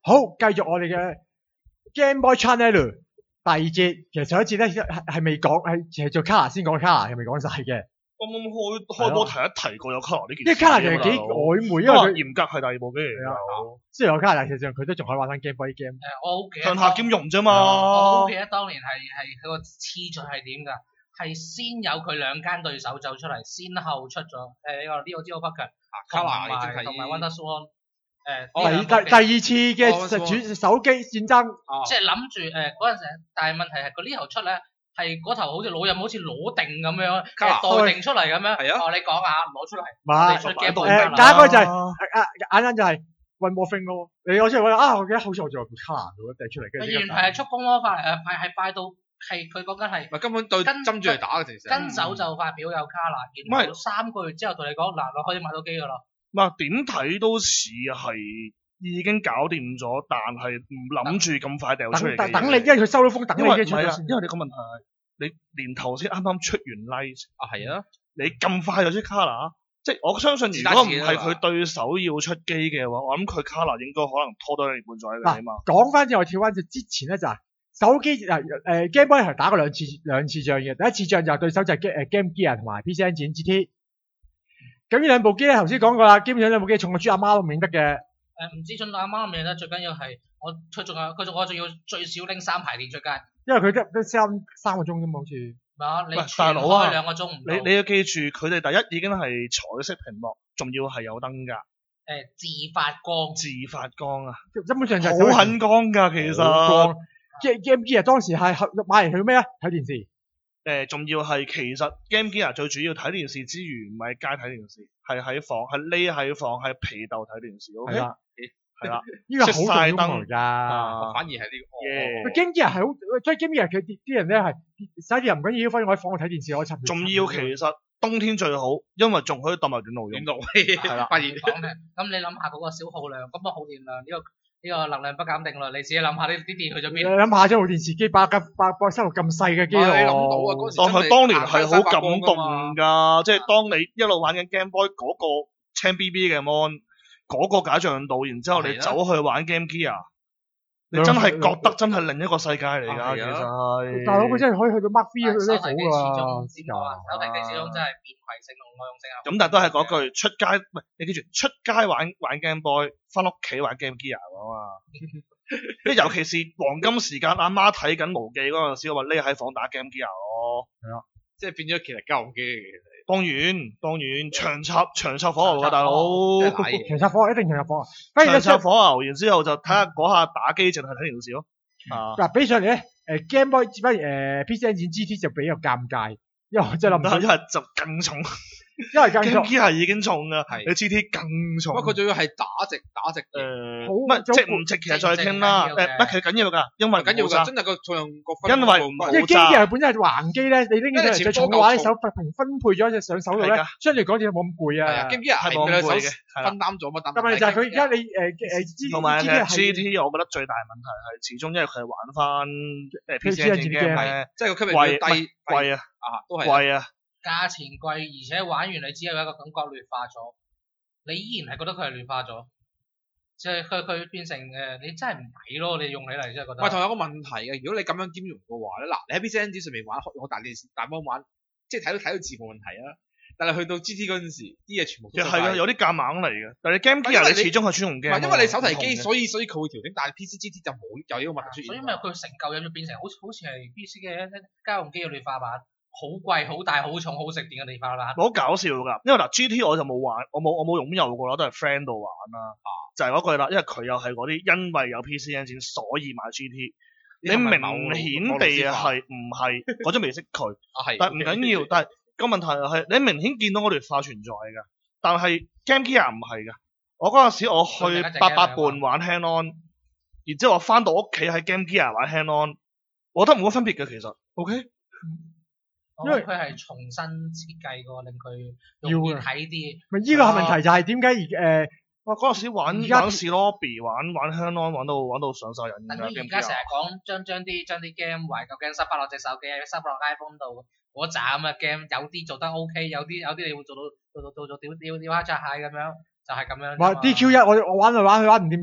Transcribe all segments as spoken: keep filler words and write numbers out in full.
好，繼續我哋嘅 Game Boy Channel 第二節。其實上一節咧係係未講，係係做 Color 先講 Color，係未講晒嘅。 啱啱開開波提一提過有 Color 呢件事。 因為 Color 其實幾曖昧，因為佢嚴格係第二部機嚟㗎。 雖然有 Color，其實上佢都仲可以玩翻 Game Boy game。 誒，我好記得向下兼容啫嘛。 我好記得當年係係佢個次序係點㗎？係先有佢兩間對手走出嚟，先後出咗誒呢個 Neo Geo Pocket 同埋同埋 WonderSwan。誒， 第第第二次嘅主手機戰爭， 即係諗住誒嗰陣時，但係問題係佢呢頭出咧，係嗰頭好似老任好似攞定咁樣，代定出嚟咁樣。 係啊。 哦，你講下攞出嚟。 唔係誒，第一個就係誒眼眼就係 One More Thing 咯。你攞出嚟啊，我記得好似我仲有 Color 咁掟出嚟，跟住原來係速攻魔法嚟，係係快到係佢講緊係。 唔係根本對針住嚟打嘅其實。 跟手就發表有 Color，然後三個月之後同你講嗱，我可以買到機㗎啦。 唔係點睇都似係已經搞掂咗，但係唔諗住咁快掉出嚟嘅嘢。 等你，因為佢收到風，等你嘅出咗先。 因為你個問題係你年頭先啱啱出完 Light 啊，係啊， 你咁快就出 Color，即係我相信如果唔係佢對手要出機嘅話，我諗佢 Color 應該可能拖多一年半載嘅起碼。 講翻之後跳翻就之前咧就係手機誒誒 Game Boy 係打過兩次兩次仗嘅，第一次仗就係對手就係誒 Game Gear 同埋 P C Engine G T。咁呢兩部機咧，頭先講過啦，基本上兩部機重過豬阿媽都唔認得嘅。 誒唔知重到阿媽唔認得，最緊要係我佢仲有佢仲我仲要最少拎三排電出街。 因為佢得得三三個鐘啫嘛，好似。 唔係啊，你大佬啊， 兩個鐘唔到。 你你要記住，佢哋第一已經係彩色屏幕，仲要係有燈㗎。誒、 呃，自發光。 自發光啊！ 根本上就係好很光㗎，其實。 Game Game Gear 當時係買嚟去咩啊？睇電視。 誒，仲要係其實 Game Gear 最主要睇電視之餘，唔係街睇電視，係喺房，係匿喺房，喺被竇睇電視。O K，係啦， 呢個好重要燈㗎。 反而係呢個。 Game Gear 係好，所以 Game Gear 佢啲人咧係洗電唔緊要，反正我喺房度睇電視，我插。 仲要其實冬天最好，因為仲可以當埋暖爐用。 暖爐係啦，發現講嘅。咁你諗下嗰個消耗量，咁個耗電量呢個。呢個能量不減定律，你自己諗下呢啲電去咗邊？你諗下張部電視機八架八百收入咁細嘅機喎， 你諗到啊！嗰時但係當年係好感動㗎，即係當你一路玩緊 Game Boy 嗰個青 B B 嘅 mon，嗰個解像度，然之後你走去玩 Game Gear，你真係覺得真係另一個世界嚟㗎，其實係。大佬佢真係可以去到 Mark Three 嗰啲好㗎。 手提機始終真係便攜性同耐用性啊。 咁但係都係嗰句，出街唔係你記住，出街玩玩 Game Boy，翻屋企玩 Game Gear 啊嘛。即係尤其是黃金時間，阿媽睇緊無記嗰陣時，我話匿喺房打 Game Gear 咯。係啊， 即係變咗其實交換機嘅其實。 當然當然，長插長插火牛㗎大佬， 長插火一定長插火。 長插火牛，然之後就睇下嗰下打機淨係睇電視咯。啊， 嗱，比上嚟咧，誒 Game Boy 不如誒 P C Engine G T 就比較尷尬，因為我真係諗唔到， 因為就更重。 因為更重 ，Game Gear 已經重㗎，你 G T 更重。 不過佢仲要係打直打直誒，唔係即係唔直，其實再傾啦。誒，乜其實緊要㗎，因為緊要㗎，真係個重量個分。 因為冇因為 Game Gear 本身係橫機咧，你拎起上嚟最重嘅話，你手平分配咗隻上手度咧，相對嚟講就冇咁攰啊。 Game Gear 係冇咁攰嘅，分擔咗乜？ 但係就係佢而家你誒誒同埋 G T， 我覺得最大問題係始終因為佢係玩翻誒 P C Engine game， 即係個級別低貴啊， 啊都係貴啊。 價錢貴，而且玩完你只有一個感覺劣化咗，你依然係覺得佢係劣化咗，即係佢佢變成誒、呃，你真係唔抵咯，你用起嚟真係覺得。 喂，同有個問題嘅，如果你咁樣兼容嘅話咧，嗱，你喺 P C Engine 上面玩用個大電視大芒玩，即係睇到睇到字冇問題啊，但係去到 G T 嗰陣時，啲嘢全部都係啊，有啲夾硬嚟嘅。但係你 Game Gear 你始終係專用機， 因為你手提機，所以所以佢會調整，但係 P C G T 就冇有呢個問題出現。 所以咪佢成嚿嘢就變成好似好似係 P C 嘅家用機嘅劣化版。好貴、好大、好重、好食電嘅地方啦， 好搞笑㗎！因為嗱 G T 我就冇玩，我冇我冇擁有過啦，都係 friend 度玩啦。啊，就係嗰句啦，因為佢又係嗰啲因為有 P C Engine 所以買 G T。你明顯地係唔係？我真未識佢。啊係。但係唔緊要，但係個問題係你明顯見到嗰劣化存在㗎，但係 Game Gear 唔係㗎。我嗰陣時我去八佰伴玩 Hand On，然之後我翻到屋企喺 Game Gear 玩 Hand On，我覺得冇乜分別嘅其實。OK。 因為佢係重新設計過，令佢容易睇啲。 咪依個問題就係點解而誒？ 哇！嗰陣時玩玩士 lobby 玩玩香安玩到玩到上晒癮㗎。 等於而家成日講將將啲將啲 game 懷舊 game 塞翻落隻手機，塞翻落 iPhone 度嗰扎咁嘅 game，有啲做得 OK，有啲有啲你會做到做到做到屌屌屌蝦炸蟹咁樣，就係咁樣。 話 D Q 一我我玩嚟玩去玩唔掂就係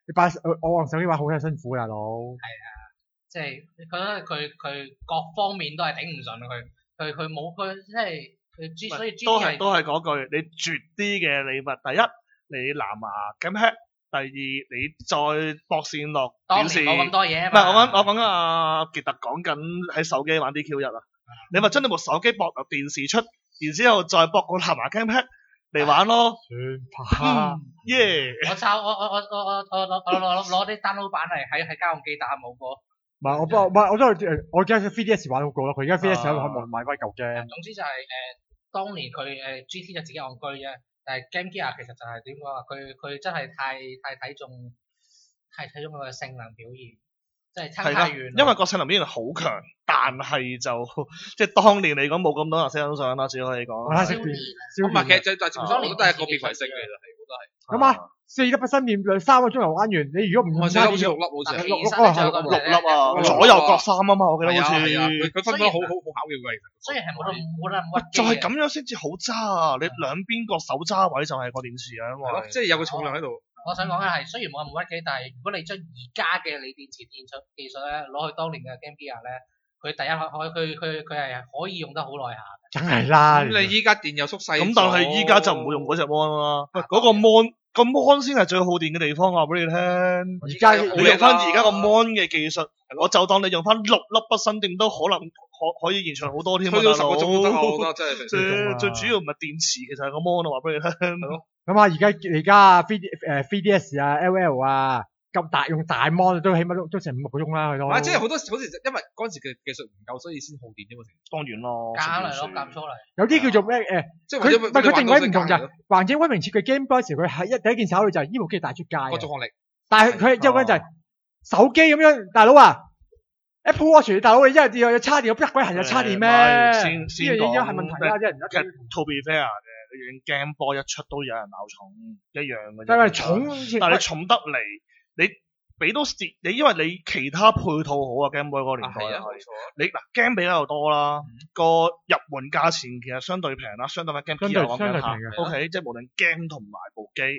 你擺我我用手機玩好辛苦㗎大佬。 係啊，即係覺得佢佢各方面都係頂唔順佢，佢佢冇佢即係佢 G 所以 G 都係都係嗰句，你絕啲嘅禮物，第一你藍牙 Game Pack，第二你再駁線落當電視， 年冇咁多嘢啊唔係我嘛。 講我講阿傑特講緊喺手機玩 D Q 一啊，你咪將你部手機駁落電視出，然之後再駁個藍牙 Game Pack 嚟玩咯。 算吧。 耶！ 我抄我我我我我我攞攞攞攞啲 download 版嚟喺喺家用機打冇過。 唔係我不唔係我都係我而家 three D S 玩好過咯，佢而家 three D S 喺度可能買翻舊 game。 總之就係、誒、當年佢誒、G T 就自己戇居啫，但係 Game Gear 其實就係點講啊？佢佢真係太太睇重太睇重佢嘅性能表現，即係差係啦， 太遠啦。 因為個性能表現好強，但係就即係當年嚟講冇咁多人識欣賞啦，只可以講。 我識電少年少唔係，其年實就就正所謂我覺得係個別為性嘅，其實係我覺得係。 咁啊，四粒不新店兩三個鐘頭玩完，你如果唔我差啲四粒好似六粒好似係。 六其實咧仲有個六粒啊， 六粒左右各三啊嘛，我記得係啊好似。 係啊，佢佢分得好好好巧妙嘅，其實。 雖然係冇得冇得咁屈機就係嘅咁樣先至好揸啊！你兩邊個手揸位就係個電池啊，因係咯， 為即係有個重量喺度。 我想講嘅係，雖然冇咁屈機，但係如果你將而家嘅鋰電池電出技術咧，攞去當年嘅 Game Gear 咧，佢第一可可佢佢佢係可以用得好耐下。 梗係啦。 咁你依家電又縮細咗。 咁，但係依家就唔會用嗰隻 mon 啦。喂，嗰個 mon 個 mon 先係最耗電嘅地方啊！俾你聽。 而家你用翻而家個 mon 嘅技術，我就當你用翻六粒筆芯電都可能可可以延長好多添啊！ 推到十個鐘都得啊！ 大佬我覺得真係。 最最主要唔係電池，其實係個 mon 啊！話俾你聽。係咯。 咁啊，而家而家 three D 誒 three D S 啊 L L 啊咁大用大 mon 都起碼都都成五六個鐘啦，佢都。 唔係，即係好多好似因為嗰陣時嘅技術唔夠，所以先耗電啫嘛。 當然咯。 夾嚟咯，夾出嚟。 有啲叫做咩誒？ 即係或者佢唔係佢定位唔同㗎。 㗎。環境威明設計 Game Boy 時，佢係一第一件事考慮就係呢部機帶出街嘅。 個續航力。 但係佢之後嗰陣就係手機咁樣，大佬啊 Apple Watch 大佬，你一日要有叉電，有逼鬼閒有叉電咩？ 先先講呢樣嘢已經係問題啦，啲人而其實家。 to be fair 嘅，你用 Game Boy 一出都有人鬧重，一樣嘅啫。 但係重， 但係你重得嚟，你俾到蝕你，因為你其他配套好啊 Game Boy 嗰個年代係啊， 係冇錯。 你嗱 game 比較多啦，個入門價錢其實相對平啦，相對翻 Game 相 Gear 對講緊下相對平嘅 ，O K，即係無論 game 同埋部機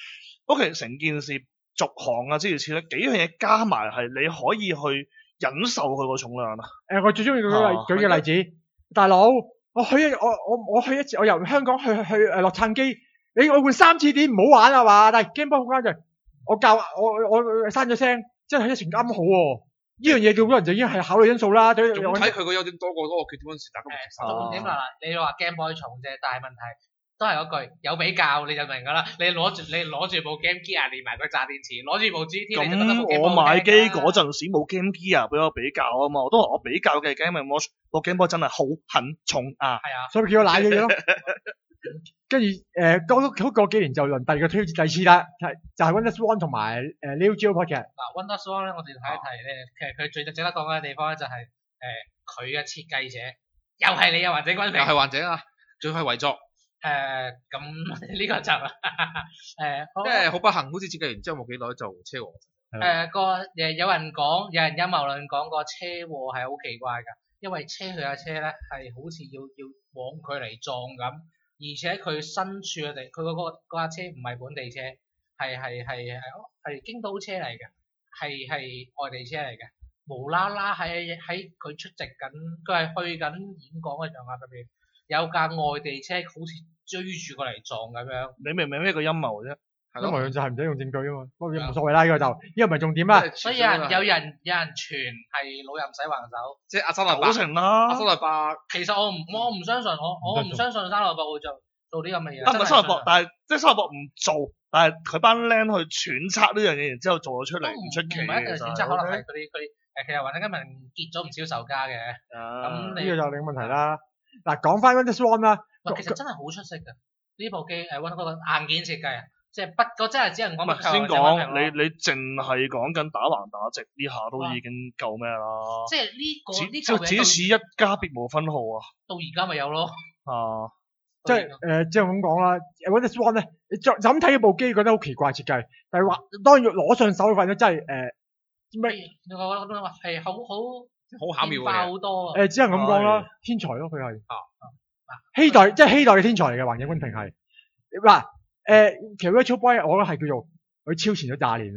，O K，成件事續航啊，諸如此類幾樣嘢加埋係你可以去忍受佢個重量啊。 誒，我最中意舉個例啊舉嘅例子，大佬，我去一我我我去一次，我由香港去去誒洛杉磯，你我換三次電唔好玩啊嘛，但係 Game Boy 好關就係我教我我我閂咗聲，即係一程啱好喎。呢樣嘢對好多人就已經係考慮因素啦。對， 總睇佢個優點多過嗰個缺點嗰陣時，大家唔接受。 重點啦，你話 Game Boy 重啫，但係問題都係嗰句有比較你就明㗎啦。你攞住你攞住部 Game Gear 連埋個炸電池，攞住部 G T 你就覺得部 Game 咁我 Boy 買機好聽啦嗰陣時冇 Game Gear 俾我比較啊嘛，我都話我比較嘅 Game Watch 部 Game Boy 真係好很重啊。 係啊， 所以叫我奶咗嘢咯。跟住誒，過咗過幾年就輪第二個推第二次啦，係就係 Wonder Swan 同埋誒 Neo Geo Pocket。 嗱 Wonder Swan 咧，我哋睇一睇咧，其實佢最值得講嘅地方咧就係誒佢嘅設計者又係你啊，環境軍又平。 係患者啊，最後係遺作。 誒咁呢個就誒即係好不幸，好似設計完之後冇幾耐就車禍。 誒個誒有人講，有人陰謀論講個車禍係好奇怪㗎，因為車佢架車咧係好似要要往佢嚟撞咁。而且佢身處嘅地，佢嗰個嗰架車唔係本地車，係係係係係京都車嚟嘅，係係外地車嚟嘅，無啦啦喺喺佢出席緊，佢係去緊演講嘅場合入邊，有架外地車好似追住過嚟撞咁樣。 你明唔明咩個陰謀啫？ 陰謀論就係唔使用證據啊嘛，不過冇所謂啦，呢個就呢個唔係重點啦。 所以有人有人有人傳係老任使橫手， 即係阿三六八九，成啦。 阿三六八其實我唔我唔相信，我我唔相信三六八會做做呢咁嘅嘢。 啊，唔係真係三六八，但係即係三六八唔做，但係佢班僆去揣測呢樣嘢，然之後做咗出嚟，唔出奇唔係一定嘅。其實選擇，可能係佢哋佢哋誒，其實雲頂金文結咗唔少售家嘅。 啊咁你呢個就係另一個問題啦。嗱，講翻 Wonder Swan 啦， 喂，其實真係好出色㗎，呢部機誒揾嗰個硬件設計啊，即係不過真係只能講唔係先講你你淨係講緊打橫打直呢下都已經夠咩啦？ 即係呢個只呢就只嚿嘢此一家別無分號啊！ 到而家咪有咯。 啊， 即係誒，即係咁講啦。Wonder Swan 咧，你就就咁睇部機，覺得好奇怪設計，但係話當然攞上手，發現真係誒咩我覺得係好好好巧妙變化嘅。 好多啊。 誒，只能咁講啦，天才咯，佢係希代，即係希代嘅天才嚟嘅，環境軍平係嗱誒，其實 Virtual Boy 我覺得係叫做佢超前咗廿年啊。而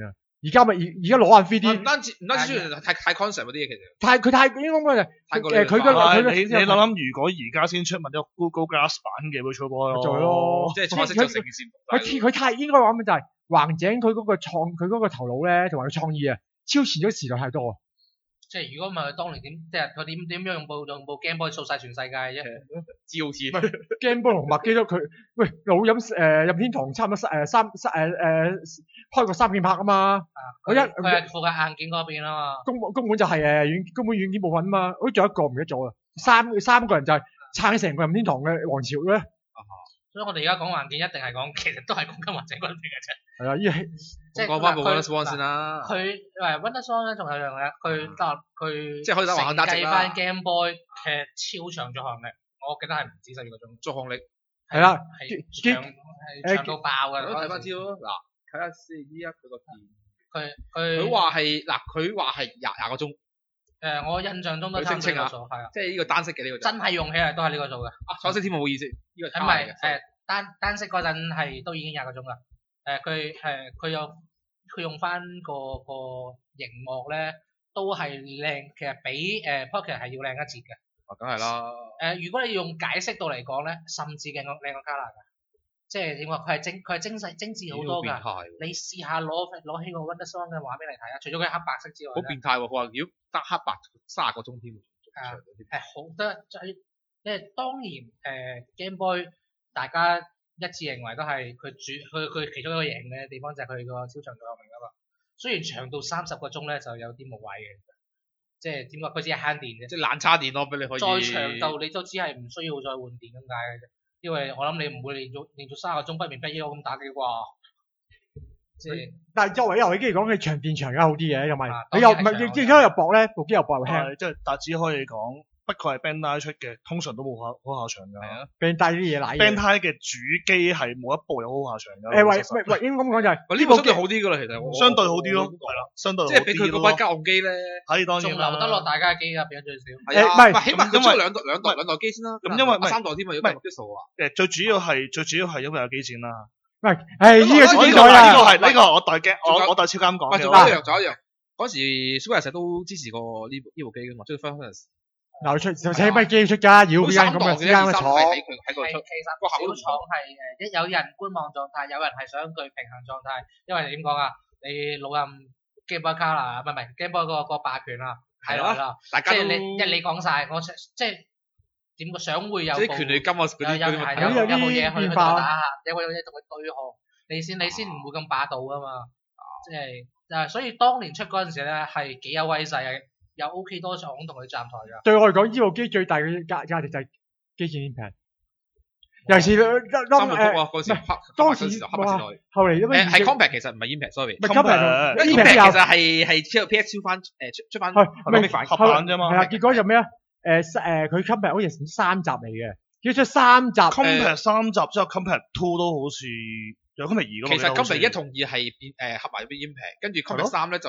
而家咪而而家攞緊 three D， 唔單止唔單止宣傳太太 concept 嗰啲嘢，其實太佢太應該講就太過誒佢個係佢你你諗諗，如果而家先出咪一個 Google Glass 版嘅 Virtual Boy 咯， 做咯即係可惜就成件事。 佢佢太應該話咁就係橫井佢嗰個創佢嗰個頭腦咧同埋佢創意啊，超前咗時代太多啊！ 即係如果唔係佢當年點，即係佢點點樣用部用部 Game Boy 掃晒全世界啫。 知好似 Game Boy 同麥基都佢喂老飲誒任天堂差唔多三誒三三誒誒開個三件拍啊嘛，我一佢係負責硬件嗰邊啊嘛。 根本根本就係誒軟根本軟件部分啊嘛，好似仲有一個唔記得咗啊，三三個人就係撐成個任天堂嘅王朝咧。 所以我哋而家講硬件一定係講，其實都係講緊橫井軍平嘅啫。 係啊，依係即係講翻部佢 WonderSwan 先啦。 佢誒 WonderSwan 咧仲有樣嘢，佢搭佢即係可以打橫打直啦計翻 Game Boy 嘅超長續航力，我記得係唔止十二個鐘。 續航力係啦， 係長係長到爆嘅。 我睇翻資料咯，嗱睇下先依家佢個電， 佢佢佢話係嗱佢話係廿廿個鐘， 誒我印象中都佢聲稱啊差唔多呢個數，係啊， 即係呢個單色嘅呢個真係用起嚟都係呢個數嘅。 啊彩色天幕冇意思，呢個唔係誒單單色嗰陣係都已經廿個鐘啦。誒佢誒佢有佢用翻個個熒幕咧，都係靚，其實比誒 Pocket 係要靚一截嘅。 啊梗係啦。 誒如果你用解釋度嚟講咧，甚至靚過靚過 Color 㗎，即係點講？佢係精佢係精細精緻好多㗎。你試下攞攞起個 WonderSwan 嘅畫面嚟睇下，除咗佢黑白色之外， 好變態喎！佢話如果得黑白卅個鐘添， 係係好得最，因為當年誒 Game Boy 大家一致認為都係佢主佢佢其中一個贏嘅地方就係佢個超長續航力啊嘛。雖然長到三十個鐘咧就有啲無謂嘅，即係點講？佢只係慳電嘅， 即係懶叉電咯，俾你可以。 再長到你都只係唔需要再換電咁解嘅啫。因為我諗你唔會連續連續三十個鐘不眠不休咁打機啩。即係， 但係作為遊戲機嚟講，佢長電長梗係好啲嘅，同埋啊你又唔當然係長係亦亦都又薄咧，部機又薄又輕。 係即係但只可以講，不過係 Bandai 出嘅，通常都冇好好下場㗎。 係啊。 病帶啲嘢奶嘢。 Bandai 嘅主機係冇一部有好下場㗎。 誒喂老實實喂喂，應該咁講就係喂呢部機好啲㗎啦，其實我相對好啲咯，係啦，相對好即係比佢啲咯嗰班家用機咧， 係當仲然啦留得落大家嘅機㗎，變咗最少。 係啊， 唔係起碼佢咁因為出兩代兩代兩代機先啦。 咁因為唔係三代添啊，要唔係計啲數啊。 誒最主要係最主要係因為有機戰啦。 喂，誒呢個呢個先改啦。 呢個係呢個我代驚， 仲有我我代超監講喂， 嘅。 仲有一樣，仲有一樣，嗰時 Super 成都支持過呢部呢部機㗎嘛，即係 Final 嗱出就請乜機出㗎？妖好邊間咁嘅三代嘅之間嘅廠。 三代喺佢喺係度出。 其實個口都唔小廠係誒一有人觀望狀態，有人係想佢平衡狀態，因為點講啊？你老任 Game Boy Color 唔係唔係 Game Boy 個個霸權啊，係係啦， 大家都即係你一你講晒，我即係點個想會有即係部權利金啊嗰啲有有嗰啲係有有有有部嘢去啲變化去同佢打下，有個有嘢同佢對抗，你先你先唔會咁霸道啊嘛。即係誒，所以當年出嗰陣時咧係幾有威勢嘅，有 OK 多廠同佢站台㗎。 對我嚟講，呢部機最大嘅價價值就係機戰平。尤其是當三部曲誒啊，嗰時黑當時黑白嗰時就黑白時代。 後嚟因為誒係 Compact 其實唔係 Impact，sorry。 唔係 Compact Compact Impact 其有實係係出 P S 出翻誒出出翻係咪咪合版啫嘛係啦，結果就咩啊？誒誒，佢 Compact 好似三集嚟嘅，結果出三集。 Compact 三集之後 Compact Two 都好似有 Compact 二㗎嘛。 其實我記得好似 Compact 一同二係變誒合埋變 Impact，跟住 Compact 三咧就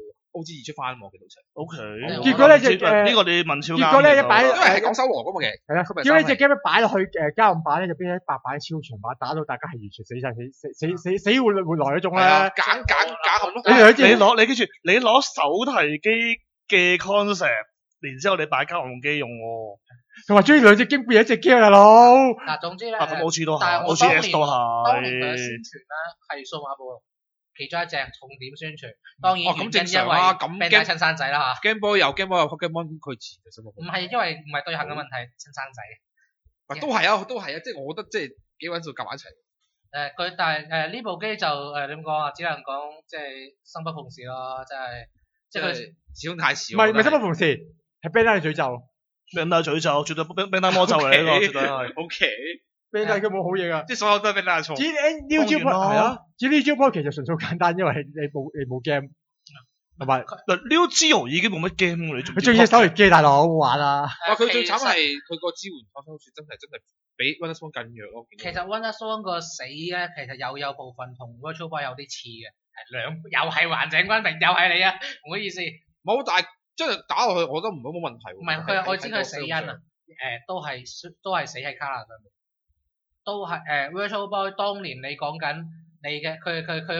O G 二出翻喎，其實好似。 O K。 結果咧就誒呢個你問超監。 結果咧一擺因為係講收和㗎嘛，其實。 係啦， Compact 結果呢隻三係 game 一擺落去誒家用版咧，就變咗白版超長版，打到大家係完全死晒死死死死死活活來嗰種係啊， 咧。 揀揀揀冚咯。 你哋你攞你記住，你攞手提機嘅 concept，然之後你擺家用機用喎。 同埋中意兩隻機變一隻機啊，大佬。 嗱，總之咧， 啊咁 O G 都係但係我 ，O G 當 S 年都當年佢嘅宣係。 傳咧係數碼部其中一隻重點宣傳，當然哦咁正原因因為常啦咁 Bandai 親生仔啦嚇， Game Boy 有 Game Boy 有 Pokemon 佢遲其實冇。 唔係因為唔係對行嘅問題，親生仔。 喂都係啊，都係啊，即係我覺得即係幾揾數夾埋一齊。 誒佢但係誒呢部機就誒點講啊？只能講即係生不逢時咯，即係即係佢即係始終太少。 唔係唔係生不逢時，係 Bandai 嘅詛咒。 Bandai 詛咒，絕對 Bandai 魔咒嚟呢個，絕對係。 O K， Bandai 佢冇好嘢㗎。 即係所有都係 Bandai 錯。 至於 New Japan 當然啦係啊，至於 New Japan 其實純粹簡單，因為係你冇你冇 game，同埋嗱 New Geo 已經冇乜 game 㗎，你仲佢中意手提機大佬好玩啊。 哇！佢最慘其實係佢個支援創新好似真係真係比 WonderSwan 更弱咯。 其實 WonderSwan 個死咧，其實有有部分同 Virtual Boy 有啲似嘅，係兩又係橫井軍平，又係你啊，唔好意思。 冇，但係真係打落去，我覺得唔冇冇問題喎。 唔係佢，我知佢係死因啊，誒、都係都係死喺 Color 上面，都係誒、Virtual Boy 當年你講緊你嘅佢佢佢部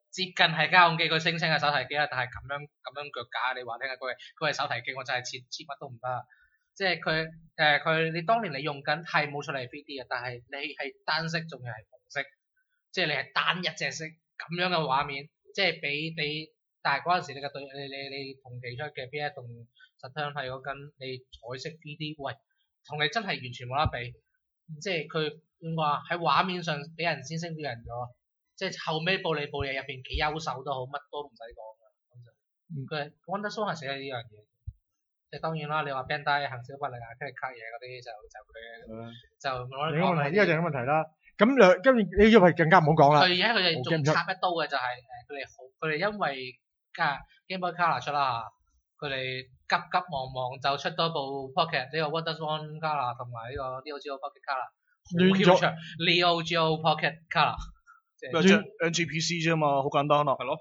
接近係家用機，佢聲稱係手提機啦，但係咁樣咁樣腳架，你話聽下佢係佢係手提機，我真係切切乜都唔得。即係佢誒佢你當年你用緊係冇出嚟 three D 嘅，但係你係單色仲要係紅色，即係你係單一隻色咁樣嘅畫面，即係比比但係嗰陣時你嘅對你你你同期出嘅 P S 同實體係嗰根你彩色 three D， 喂，同你真係完全冇得比，即係佢話喺畫面上俾人先升啲人咗，即係後尾報你報嘢入邊幾優秀都好，乜都唔使講嘅，咁就佢 WonderSwan 係寫咗呢樣嘢。即係當然啦，你話 Bandai 行銷不力啊，跟住卡嘢嗰啲就就佢就冇得講。 呢個問題呢個就係個問題啦。咁兩跟住呢個係更加唔好講啦。 佢而家佢哋仲插一刀嘅就係誒佢哋好佢哋因為加 Game Boy Color 出啦，佢哋急急忙忙就出多部 Pocket 呢個 WonderSwan Color 同埋呢個 Neo Geo Pocket Color， 亂咗 Neo Geo Pocket Color， 即係 N G P C 啫嘛，好簡單啦。 係咯。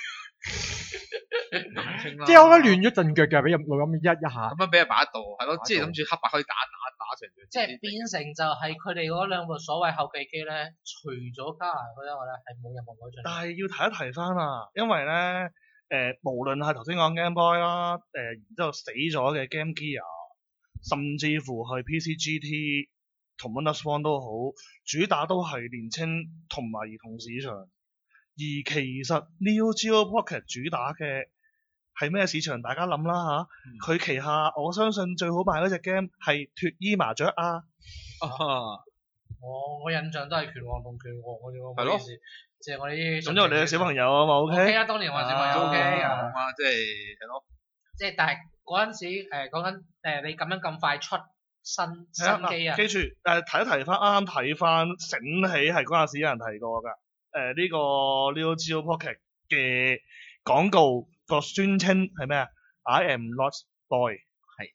即係我覺得亂咗陣腳嘅，俾錄音一一下。 咁樣俾人擺喺度，係咯，即係諗住黑白可以打打打成。 即係變成就係佢哋嗰兩部所謂後備機咧，除咗加拿嗰啲話咧，係冇任何改進。 但係要提一提翻啊，因為咧誒、呃，無論係頭先講 Game Boy 啦，誒、呃，然之後死咗嘅 Game Gear，甚至乎係 P C G T 同 WonderSwan 都好，主打都係年青同埋兒童市場。而其實 Neo Geo Pocket 主打嘅係咩市場？大家諗啦嚇，佢、嗯、旗下我相信最好賣嗰隻 game 係脫衣麻雀啊！ 啊我我印象都係拳王同拳王嗰啲，係咯，即係我啲。總之我哋嘅小朋友啊嘛 ，OK。 OK 啊，當年我小朋友 OK 啊，即係係咯。 即係但係嗰陣時誒講緊誒你咁樣咁快出新新機啊！ 記住誒、呃、提一提翻，啱啱睇翻醒起係嗰陣時有人提過㗎。誒、呃、呢、這個 Neo Geo Pocket 嘅廣告個宣稱係咩啊 ？I am not boy 係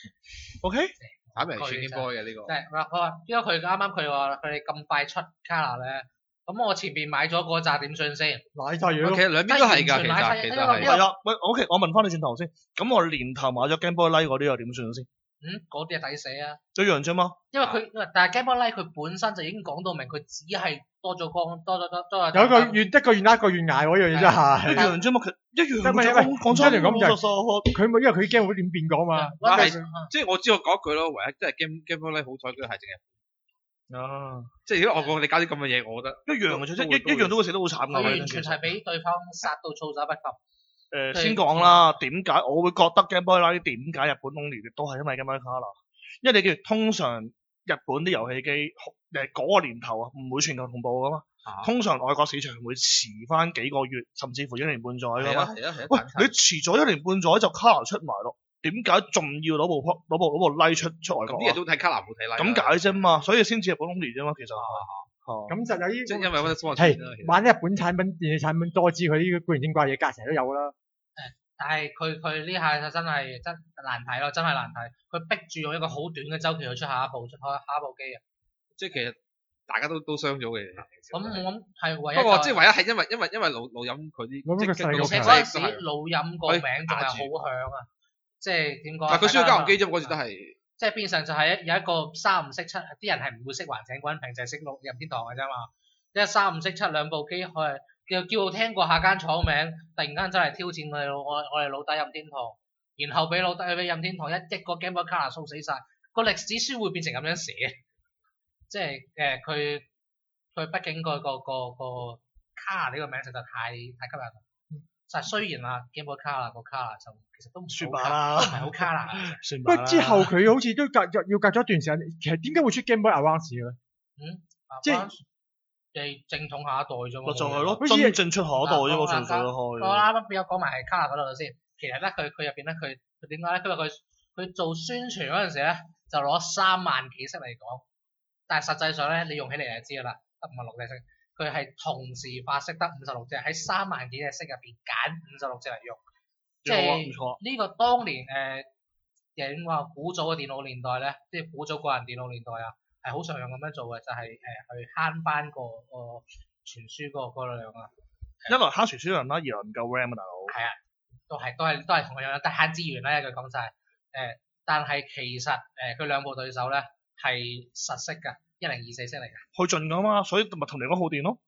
，OK？ 打明係 Game Boy 嘅呢個。 即係我話，因為佢啱啱佢話佢哋咁快出 Color 咧，咁我前邊買咗嗰扎點算先？ 奶晒嘢咯。 其實兩邊都係㗎，其實其實係。 係啊，喂，OK，我問翻你轉頭先，咁我年頭買咗 Game Boy Light 嗰啲又點算先？ 嗯，嗰啲係抵死啊！ 一樣啫嘛。因為佢，啊、但係 Game Boy Light 佢本身就已經講到明，佢只係多咗光，多咗多多。有一個月一個月拉一個月捱嗰樣嘢真係。 一樣啫嘛，佢一樣。 唔係唔係，講真嚟講就佢冇，因為佢 game 會點變講嘛。 係，即係我知我講一句咯，唯一即係 Game Game Boy Light 好彩佢係淨係。 啊！ 即係如果我講你搞啲咁嘅嘢，我覺得一樣嘅，即係一一樣都會死得好慘㗎。 完全係俾對方殺到措手不及。 誒、呃，先講啦，點解我會覺得 Game Boy Light 點解日本 only 都係因為 Game Boy Color，因為你記住通常日本啲遊戲機誒嗰個年頭啊，唔會全球同步噶嘛，啊、通常外國市場會遲翻幾個月，甚至乎一年半載噶嘛。係啊係啊。喂，你遲咗一年半載就 Color 出埋咯，點解仲要攞部攞部攞部 Light 出出外國？ 啲人都睇 Color 冇睇 Light。咁解啫嘛，所以先至日本 only 啫嘛，其實。 咁就有啲， 即係因為我哋係玩日本產品、電器產品多知佢啲古靈精怪嘢，價成日都有啦。 但係佢佢呢下就真係真難睇咯，真係難睇。佢逼住用一個好短嘅週期去出下一部出下一部機啊！ 即係其實大家都都傷咗嘅。 咁我諗係唯一。 不過即係唯一係因為因為因為老老飲佢啲， 而且嗰陣時老飲個名仲係好響啊！即係點講？ 但係佢需要家用機啫，嗰時都係。 即係變成就係有一個三唔識七，啲人係唔會識還井軍平，就係識六任天堂嘅啫嘛。因為三唔識七兩部機，佢叫叫我聽過下間廠名，突然間真係挑戰我哋老我我哋老底任天堂，然後俾老底俾任天堂一一個 Game Boy Color 掃死晒，個歷史書會變成咁樣寫。即係誒佢佢畢竟個個個個 Color 呢個名實在太太吸引啦。就係雖然啊 Game Boy Color 個 Color 就其實都唔算吧啦，唔係好 Color。 不過之後佢好似都隔要隔咗一段時間，其實點解會出 Game Boy Advance 嘅咧？ 嗯， 即係誒正統下一代啫嘛。 就係咯，真正出下一代啫嘛，純粹開。 我啱啱俾我講埋係 Color 嗰度先。其實咧，佢佢入邊咧，佢佢點解咧？因為佢佢做宣傳嗰陣時咧，就攞三萬幾色嚟講，但係實際上咧，你用起嚟就知㗎啦，得五十六隻色。佢係同時發色得五十六隻，喺三萬幾隻色入邊揀五十六隻嚟用，即係呢個當年誒點話古早嘅電腦年代咧，即係古早個人電腦年代啊，係好常用咁樣做嘅，就係、是、誒、呃、去慳翻個個傳輸個個量啊。 一來慳傳輸量啦，二來唔夠 RAM 啊，大佬。係啊， 都係都係都係同樣，但係慳資源啦，一句講晒。誒、呃，但係其實誒佢、呃、兩部對手咧係實色㗎。一零二四色嚟嘅， 去盡噶嘛，所以咪同你講耗電咯。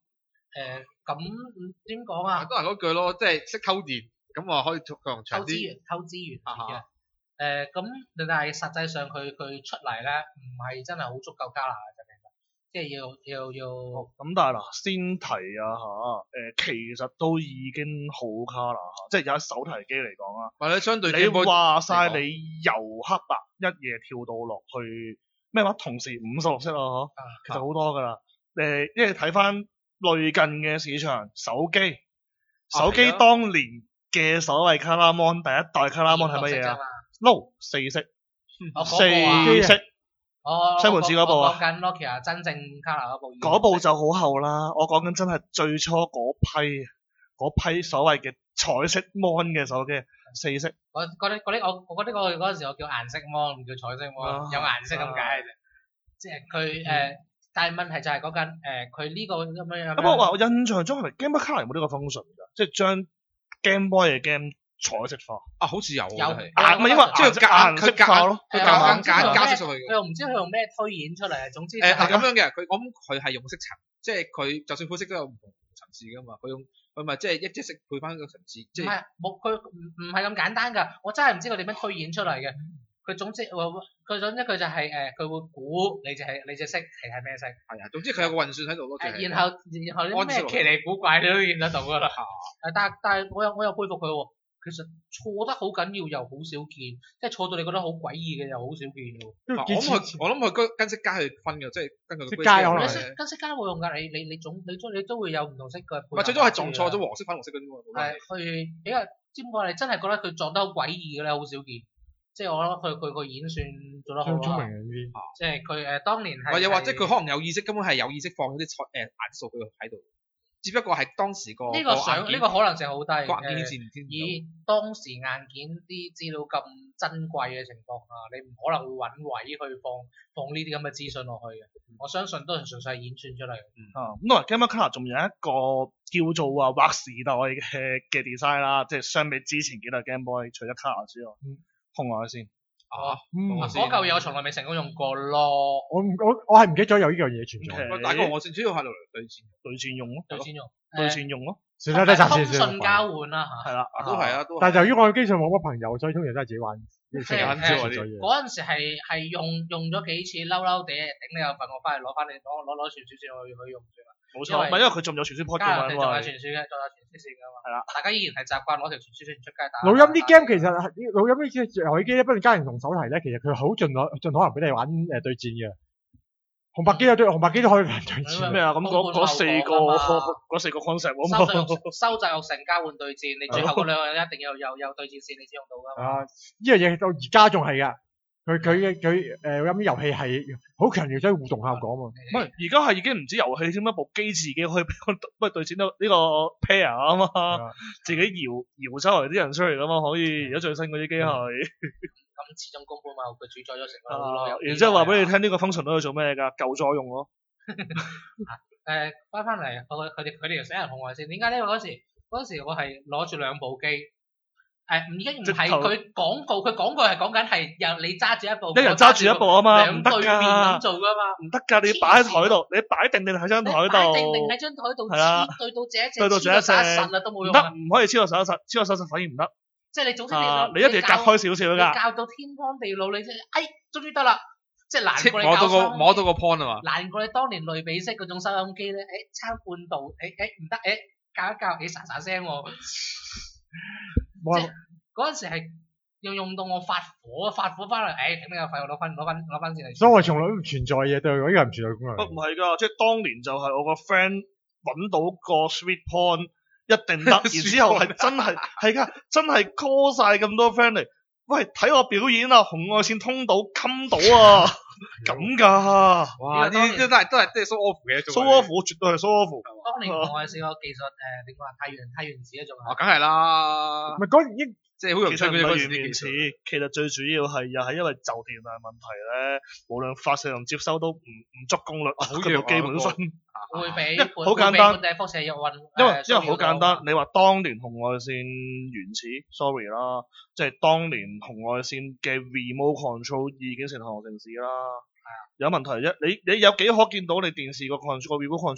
誒咁點講啊？ 都係嗰句咯，即係識偷電，咁啊可以續用長啲。 偷資源，偷資源嘅。誒咁，但係實際上佢佢出嚟咧，唔係真係好足夠加拿嘅，即係要要要。 咁但係嗱，先提啊嚇，誒其實都已經好卡啦嚇，即係有手提機嚟講啊。 或者相對你話晒你由黑白一夜跳到落去咩話？同時五十六色啊嗬，其實好多㗎啦。誒，因為睇翻類近嘅市場，手機，手機當年嘅所謂卡拉蒙，第一代卡拉蒙係乜嘢啊 ？No 四色，四色。 哦， 西門子嗰部啊， 講緊 Nokia 真正卡拿嗰部。 嗰部就好後啦，我講緊真係最初嗰批，嗰批所謂嘅彩色 mon 嘅手機，四色。 我嗰啲嗰啲我我覺得嗰嗰陣時我叫顏色 mon，唔叫彩色 mon，有顏色咁解嘅啫。即係佢誒，但係問題就係講緊誒，佢呢個咁樣樣。 不過話我印象中係咪 Game Boy Color 有冇呢個 function 㗎？即係將 Game Boy 嘅 game 彩色化啊，好似有有係， 唔係因為即係顏色化咯， 佢夾硬加加色上去嘅。 佢又唔知佢用咩推演出嚟啊。總之誒係咁樣嘅，佢我諗佢係用色層，即係佢就算配色都有唔同層次噶嘛。佢用佢咪即係一隻色配翻個層次，即係唔係冇佢唔唔係咁簡單㗎。我真係唔知佢點樣推演出嚟嘅。佢總之佢總之佢就係誒，佢會估你隻係你隻色係係咩色。 係啊，總之佢有個運算喺度咯。 誒，然後然後啲咩奇離古怪你都見得到㗎啦。誒，但係但係我又我又佩服佢喎。其實錯得好緊要又好少見，即係錯到你覺得好詭異嘅又好少見喎。 我諗佢我諗佢跟跟色階去分嘅，即係根據個色階可能係跟色階冇用㗎，你你你總你都你都會有唔同色嘅。 唔係最多係撞錯咗黃色粉紅色嗰啲喎。 係去比較知唔知你真係覺得佢撞得好詭異嘅咧，好少見。即係我諗佢佢個演算做得好聰明嘅呢啲。 即係佢誒當年係。 又或者佢可能有意識，根本係有意識放啲彩誒顏色數據喺度。只不過係當時個呢個相呢個可能性好低。 個硬件先唔知。 以當時硬件啲資料咁珍貴嘅情況下，你唔可能會揾位去放放呢啲咁嘅資訊落去嘅。我相信都係純粹係演算出嚟嘅。 啊，咁同埋 Game Boy Color 仲有一個叫做話劃時代嘅嘅 design 啦，即係相比之前幾代 Game Boy，除咗 Color 之外，紅外線。 啊，嗰嚿嘢我從來未成功用過咯。 我唔我我係唔記得咗有呢樣嘢存在。 大個我線主要係嚟對戰， 對戰用咯， 對戰用， 對戰用咯。 算啦，都係暫時通訊交換啦嚇。 係啦， 都係啊，都。 但係由於我基本上冇乜朋友，所以通常都係自己玩。 即係誒，嗰陣時係係用用咗幾次嬲嬲地頂你有份，我翻嚟攞翻你攞攞攞傳輸線去去用算啦。冇錯，唔係因為佢仲有傳輸 port 嘅嘛。仲有傳輸嘅，仲有傳輸線㗎嘛。係啦，大家依然係習慣攞條傳輸線出街打。 老音啲 game 其實係老音啲遊戲機咧，不論家庭同手提咧，其實佢好盡可盡可能俾你玩誒對戰嘅。紅白機有對紅白機都可以玩對戰。咩啊？咁嗰嗰四個嗰四個 concept 咁。 收集收集育成交換對戰，你最後嗰兩樣一定要有有對戰線，你先用到㗎嘛。啊！呢樣嘢到而家仲係㗎。佢佢嘅佢誒有啲遊戲係好強調咗互動效果啊嘛。 唔係，而家係已經唔止遊戲添啦，部機自己可以不對戰到呢個 pair 啊嘛，自己搖搖周圍啲人出嚟㗎嘛，可以。而家最新嗰啲機係。咁始終公佈嘛，佢主宰咗成個好耐。 然之後話俾你聽，呢個 function 都可以做咩㗎？救助用咯。 誒，翻返嚟，我佢哋佢哋條死人紅外線，點解呢？嗰時嗰時我係攞住兩部機。誒唔已經唔係佢廣告，佢廣告係講緊係由你揸住一部， 一人揸住一部啊嘛，唔得㗎， 咁做㗎嘛， 唔得㗎，你要擺喺台度，你擺定定喺張台度， 擺定定喺張台度，係啊，對到這一隻， 對到這一隻， 實啦都冇用， 唔得，唔可以超過手一實，超過手一實反而唔得。 即係你總之你一定要隔開少少㗎， 教到天荒地老，你先，哎，終於得啦，即係難過你摸到個摸到個 point 啊嘛， 難過你當年類比式嗰種收音機咧，誒差半度，誒誒唔得，誒教一教，誒沙沙聲喎，即嗰陣時係要用到我發火，發火翻嚟，誒頂你個肺，我攞翻攞翻攞翻線嚟。所以我從來都唔存在嘅，對我呢個唔存在功能。 唔係㗎，即係當年就係我個 friend 揾到個 sweet point 一定得，然之後係真係係㗎，真係 call 晒咁多 friend 嚟，喂睇我表演啊，紅外線通到冚到啊，咁㗎。 哇！呢啲都係都係即係 show off 嘅 ，show off 絕對係 show off。 當年紅外線個技術誒點講啊？太原太原始一種啊。 梗係啦。 唔係嗰已經。 即係好容易， 其實唔係原始，其實最主要係又係因為就電量問題咧，無論發射同接收都唔唔足功率，好弱基本上會俾好簡單， 輻射入運， 因為因為好簡單，你話當年紅外線原始 ，sorry 啦，即係當年紅外線嘅 remote control 已經成行成市啦，有問題啫，你你有幾可見到你電視個 control 個 remote control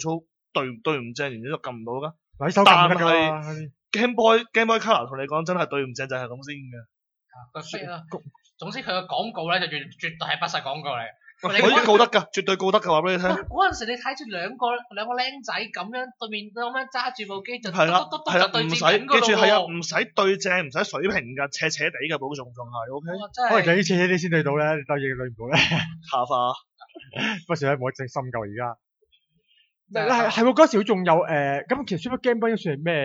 對對唔正，然之後撳唔到㗎。 嗱，手撳得㗎。 Game Boy Game Boy Color 同你講真係對唔正就係咁先嘅。 個 spec 啦，總之佢個廣告咧就絕絕對係不實廣告嚟。 可以告得㗎，絕對告得㗎，話俾你聽。 嗰陣時你睇住兩個兩個僆仔咁樣對面咁樣揸住部機就係啦係啦，唔使記住係啊，唔使對正，唔使水平㗎，斜斜地嘅保仲仲係 OK。 可能就啲斜斜地先對到咧，對嘢對唔到咧。 下化。 不過咧冇正深究而家。係係喎，嗰時仲有誒，咁其實 Super Game Boy 算係咩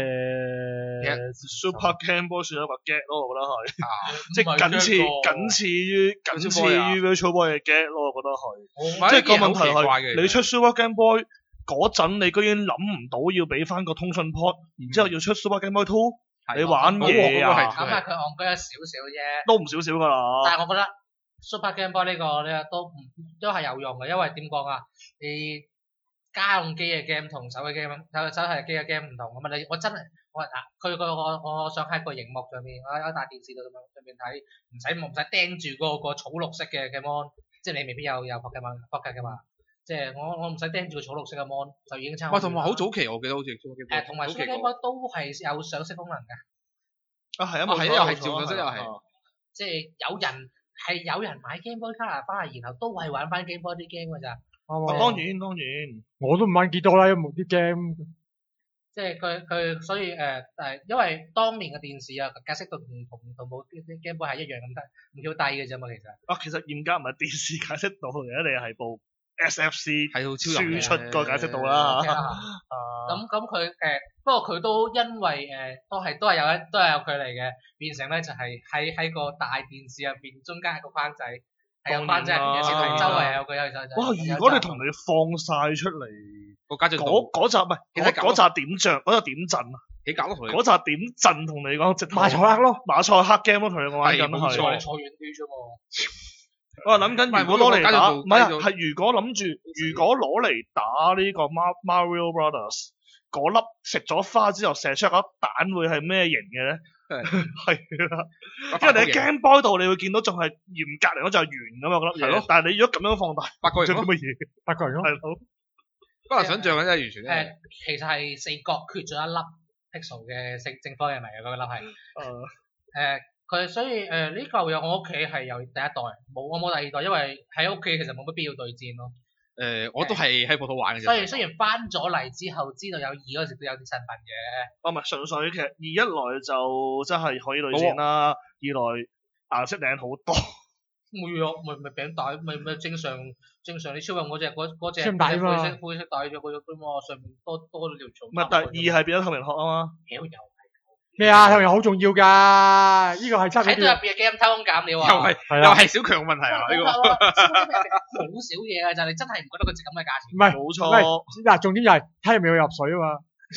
？Super Game Boy 算一個 get 咯，我覺得係，即係僅次僅次於僅次於 Virtual Boy 嘅 get 咯，我覺得係。即係個問題係，你出 Super Game Boy 嗰陣，你居然諗唔到要俾翻個通訊 port，然之後要出 Super Game Boy Two，你玩嘢啊？ 咁啊，佢戇居咗少少啫， 都唔少少㗎啦。 但係我覺得 Super Game Boy 呢個咧都唔都係有用嘅，因為點講啊？你家用機嘅 game 同手機 game 手手提機嘅 game 唔同咁啊！你我真係我嗱，佢個我我想喺個熒幕上面，我喺大電視度咁樣上面睇，唔使唔使盯住嗰個草綠色嘅嘅 mon，即係你未必有有 Pokemon Pocket 㗎嘛，即係我我唔使盯住個草綠色嘅 mon 就已經差唔多。 哇！同埋好早期我記得好似誒，同埋 Super Game Boy 都係有上色功能㗎。 啊係啊， 係又係照咗色又係， 即係有人係有人買 Game Boy Color 翻嚟，然後都係玩翻 Game Boy 啲 game 㗎咋。 啊，當然當然， 我都唔玩幾多啦，因為啲 game。 即係佢佢所以誒誒、呃，因為當年嘅電視啊，解釋度同同同部啲 Game Boy 係一樣咁低，唔叫低嘅啫嘛，其實。 啊，其實嚴格唔係電視解釋度嘅，你係部 S F C 係好超人輸出個解釋度啦。 咁咁佢誒，不過佢都因為誒、呃，都係都係有一都係有距離嘅，變成咧就係喺喺個大電視入邊中間係個框仔。係有翻啫，有時同周圍有佢有就就。 哇！如果你同你放晒出嚟， 個家長嗰嗰集唔係，其實嗰集點將，嗰集點陣啊？ 幾搞得同你？ 嗰集點陣同你講，直頭馬賽克咯， 馬賽克 game 咯，同你講緊係。 冇錯，坐遠啲啫喎。 我諗緊，如果攞嚟打，唔係啊，係如果諗住，如果攞嚟打呢個 Mario Brothers 嗰粒食咗花之後射出一粒蛋，會係咩型嘅咧？係啦，因為你喺 Game Boy 度，你會見到仲係嚴格嚟講就係圓咁樣嗰粒嘢，但係你如果咁樣放大， 八角形做啲乜嘢？八角形咯，係咯。 不過想象緊真係完全誒，其實係四角缺咗一粒 pixel 嘅正正方形嚟嘅嗰粒係。誒誒，佢所以誒呢嚿嘢我屋企係有第一代，冇我冇第二代，因為喺屋企其實冇乜必要對戰咯。 誒，我都係喺鋪頭玩嘅啫。 所以雖然翻咗嚟之後，知道有二嗰時都有啲新聞嘅。 哦，唔係純粹其實二一來就真係可以對戰啦，二來顏色靚好多。 冇啊，咪咪餅帶，咪咪正常正常你超人嗰隻嗰嗰隻灰色灰色帶咗嗰隻啫嘛，上面多多咗條草。 唔係，但係二係變咗透明殼啊嘛。 屌又係。 咩啊？透明好重要㗎，呢個係差別。 喺度入邊嘅 game 偷工減料啊！ 又係又係小強問題啊！呢個好少嘢啊，就係你真係唔覺得佢值咁嘅價錢。 唔係， 冇錯。 嗱，重點就係睇入面有入水啊嘛。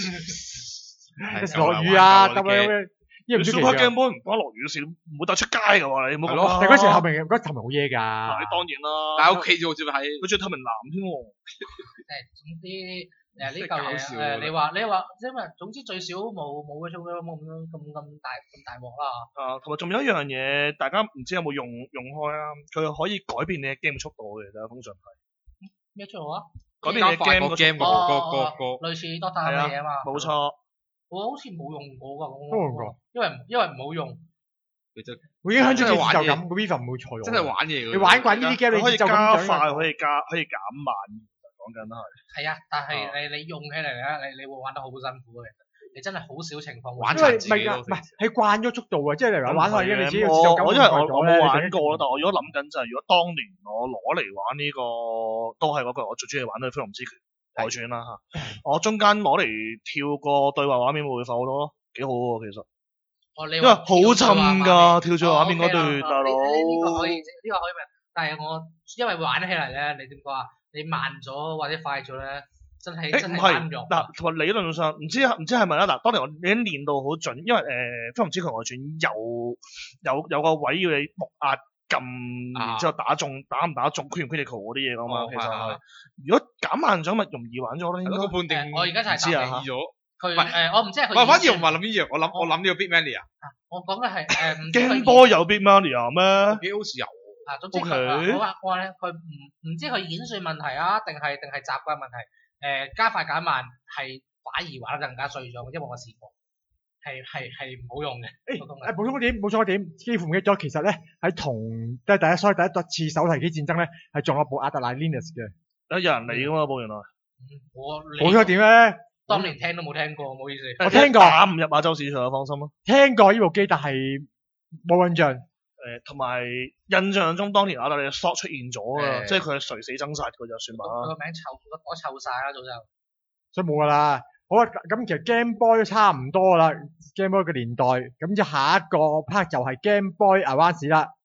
落雨啊，得咩？呢個唔知奇嘅。 Super Game Boy 唔關落雨事，唔會帶出街㗎喎，你唔好講。 但係嗰時透明，嗰時透明好嘢㗎。 嗱，當然啦。 但係屋企啫喎，只係佢仲透明藍添喎。 誒，總之誒呢嚿嘢誒，你話你話，因為總之最少冇冇嗰種冇咁咁咁大咁大鑊啦。 啊，同埋仲有一樣嘢，大家唔知有冇用用開啊？佢可以改變你嘅 game 速度嘅，其實通常係。 咩速度啊？ 改變你 game 個 game 個個個個類似 Dota 嘅嘢啊嘛。 冇錯。 我好似冇用過㗎，我都用過， 因為因為唔好用。 會影響咗節奏感，個 Viva 唔會錯用。 真係玩嘢㗎。 你玩慣呢啲 game，你可以加快，可以加可以減慢。講緊係。 係啊，但係你你用起嚟咧，你你會玩得好辛苦嘅。你真係好少情況玩殘自己咯。唔係係慣咗速度啊，即係例如話玩下嘢，你自己節奏感我因為我我冇玩過啦，但我如果諗緊就係，如果當年我攞嚟玩呢個，都係嗰句，我最中意玩嘅《飛龍之拳外傳》啦嚇。我中間攞嚟跳個對話畫面會快好多咯，幾好喎其實。因為好沉㗎，跳咗畫面嗰段大佬。 呢個可以，呢個可以明。但係我因為玩起嚟咧，你點講啊？你慢咗或者快咗咧，真係真係難用。 嗱，同埋理論上唔知唔知係咪啦？嗱，當年我你已經練到好準，因為誒《飛龍之拳外傳》有有有個位要你木壓撳，然之後打中打唔打中，critical 嗰啲嘢㗎嘛。其實係，如果減慢咗咪容易玩咗咯。應該判定我而家就係知啊咗。佢誒，我唔知係佢。 我反而唔係諗呢樣，我諗我諗呢個 Beatmania。 我講嘅係誒，唔知 Game Boy 有 Beatmania 咩？ 幾好似有。 啊，總之佢我話我話咧，佢唔唔知佢演算問題啊，定係定係習慣問題。 誒加快減慢係反而玩得更加衰咗，因為我試過係係係唔好用嘅。 誒誒補充一點，補充一點，幾乎唔記得咗，其實咧喺同即係第一所以第一次手提機戰爭咧係仲有部阿特蘭 Linux 嘅。 有人嚟噶嘛部原來？ 我補充一點咧， 當年聽都冇聽過，唔好意思。 我聽過打唔入亞洲市場啊，放心咯。 聽過呢部機，但係冇印象。 誒，同埋印象中當年亞特蘭 shot 出現咗啊， 誒即係佢係垂死掙扎佢就算吧佢啦。 個名臭，我我臭晒啦，早就。 所以冇噶啦。好啦，咁其實 Game Boy 都差唔多啦，Game Boy 嘅年代，咁就下一個 part 就係 Game Boy Advance 啦。